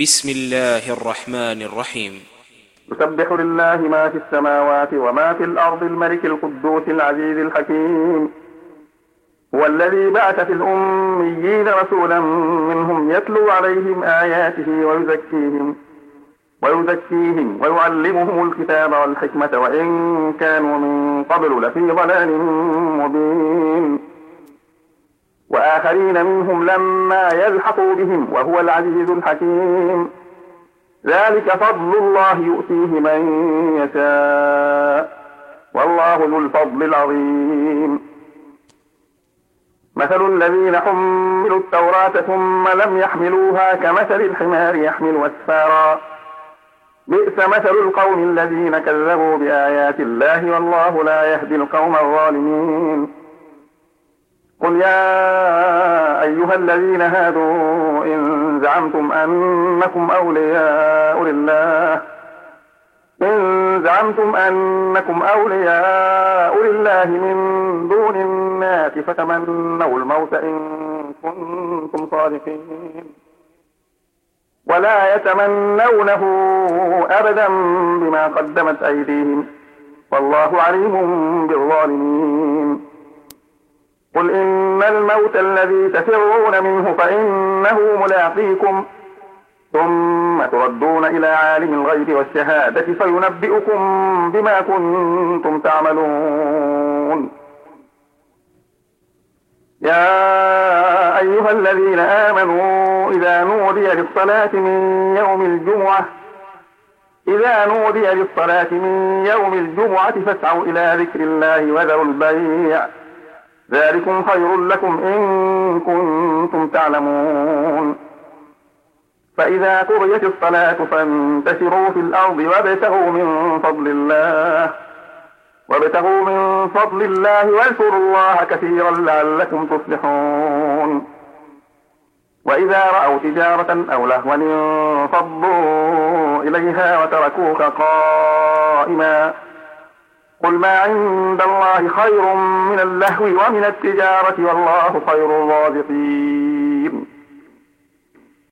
بسم الله الرحمن الرحيم. يسبح لله ما في السماوات وما في الأرض الملك القدوس العزيز الحكيم. هو الذي بعث في الأميين رسولا منهم يتلو عليهم آياته ويزكيهم ويعلمهم الكتاب والحكمة وإن كانوا من قبل لفي ضلال مبين. وآخرين منهم لما يلحقوا بهم وهو العزيز الحكيم. ذلك فضل الله يؤتيه من يشاء والله ذو الفضل العظيم. مثل الذين حملوا التوراة ثم لم يحملوها كمثل الحمار يحمل أسفارا بئس مثل القوم الذين كذبوا بآيات الله والله لا يهدي القوم الظالمين. قل يا أيها الذين هادوا إن زعمتم أنكم أولياء لله من دون الناس فتمنوا الموت إن كنتم صادقين ولا يتمنونه أبدا بما قدمت أيديهم والله عليم بالظالمين. قل إن الموت الذي تفرون منه فإنه ملاقيكم ثم تردون إلى عالم الغيب والشهادة فينبئكم بما كنتم تعملون. يا أيها الذين آمنوا إذا نودي للصلاة من يوم الجمعة فاسعوا إلى ذكر الله وذروا البيع ذلكم خير لكم إن كنتم تعلمون. فإذا قضيت الصلاة فانتشروا في الأرض وابتغوا من فضل الله واذكروا الله كثيرا لعلكم تفلحون. وإذا رأوا تجارة أو لهوا انفضوا إليها وتركوك قائما قل ما عند الله خير من اللهو ومن التجارة والله خير الرازقين.